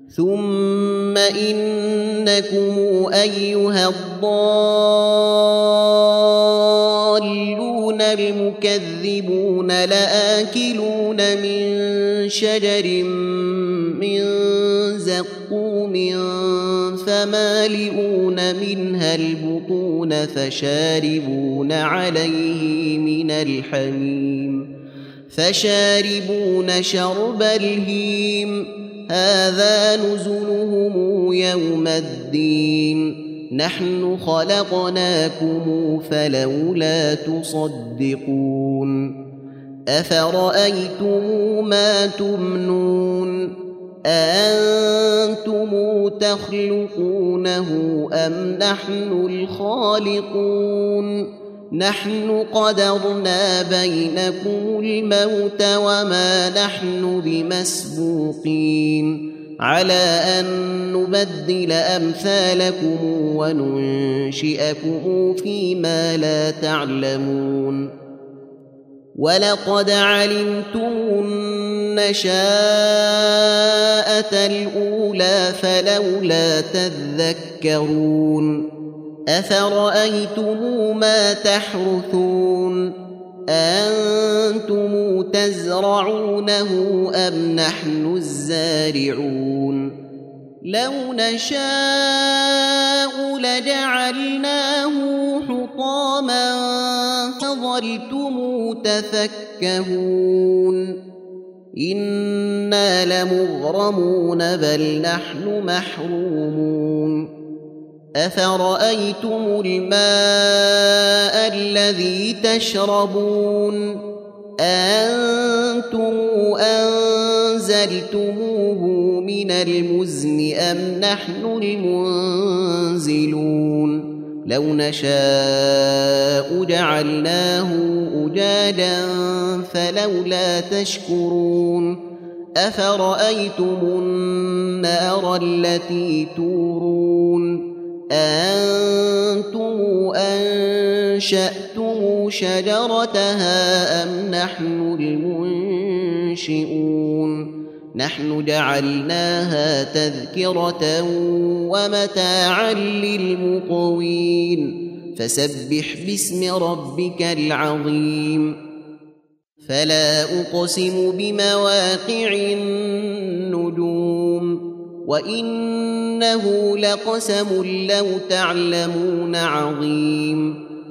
ثم إنكم أيها الضالون المكذبون لآكلون من شجر من زقوم فمالئون منها البطون فشاربون عليه من الحميم فشاربون شرب الهيم هذا نزلهم يوم الدين نحن خلقناكم فلولا تصدقون أفرأيتم ما تمنون أأنتم تخلقونه أم نحن الخالقون نحن قدرنا بينكم الموت وما نحن بمسبوقين على أن نبدل أمثالكم وننشئكم فيما لا تعلمون ولقد علمتم النشاءة الأولى فلولا تذكرون أفرأيتم ما تحرثون أنتم تزرعونه أم نحن الزارعون لو نشاء لجعلناه حطاما فظلتم تفكهون إنا لمغرمون بل نحن محرومون أفرأيتم الماء الذي تشربون أأنتم أنزلتموه من المزن أم نحن المنزلون لو نشاء جعلناه أجاجا فلولا تشكرون أفرأيتم النار التي تورون أأنتم أنشأتم شجرتها أم نحن المنشئون نحن جعلناها تذكرة ومتاعا للمقوين فسبح باسم ربك العظيم فلا أقسم بمواقع النجوم وإنه لقسم لو تعلمون عظيم